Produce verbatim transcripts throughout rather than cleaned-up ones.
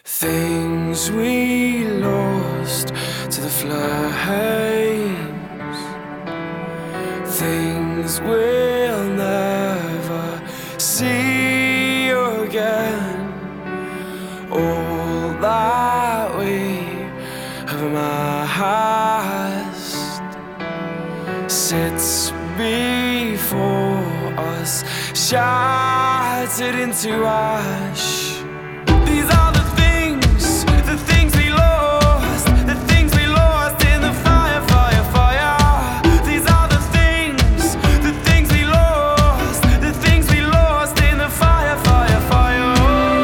Things we lost to the flames, things we'll never see again. All that we have amassed sits before us, shattered into ash. These are the things, the things we lost, the things we lost in the fire, fire, fire. These are the things, the things we lost, the things we lost in the fire, fire, fire.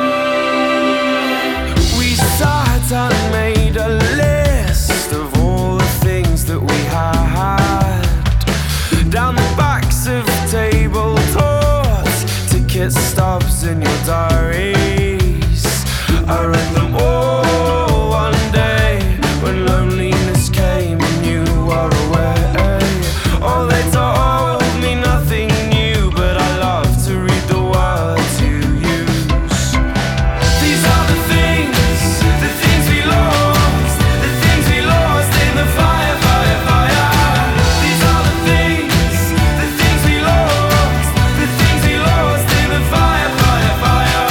We sat and made a list of all the things that we had down the backs of tabletops, ticket stubs in your diary. I read them all one day when loneliness came and you were away. Oh, they told me nothing new, but I love to read the words you use. These are the things, the things we lost, the things we lost in the fire, fire, fire. These are the things, the things we lost, the things we lost in the fire, fire, fire.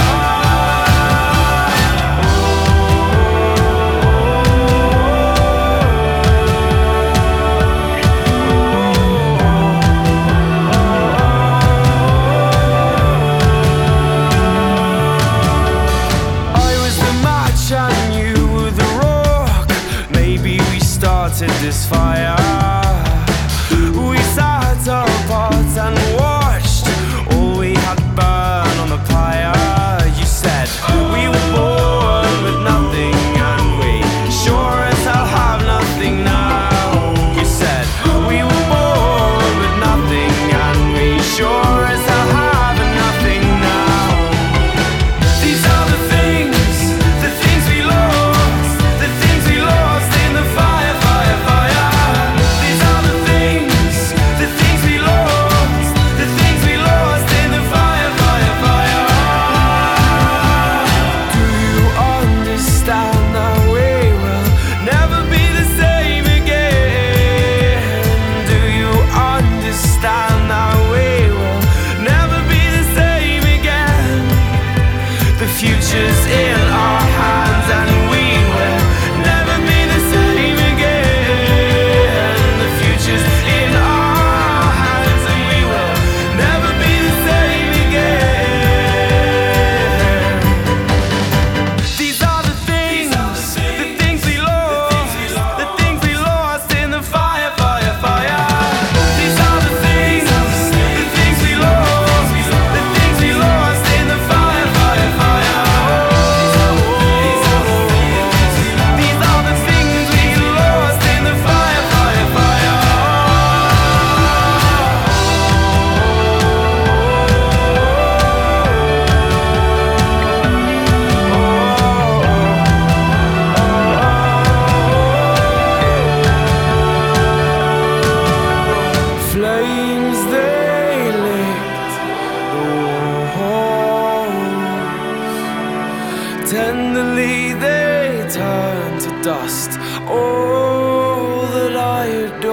This fire, we sat apart and watched all we had burn on the pyre. You said we were born with nothing, and we sure as hell have nothing now. You said we were born with nothing, and we sure as hell have nothing now. These are the things, the things we lost, the things we lost in the fire. Future's in our hands and we will never be the same again. The future's in our hands and we will never be the same again. These are the things, the things we lost, the things we lost in the fire, fire, fire. These are the things, the things we lost, the things we lost in the fire, fire, fire. Flames, they licked the walls. Tenderly they turned to dust all that I adored.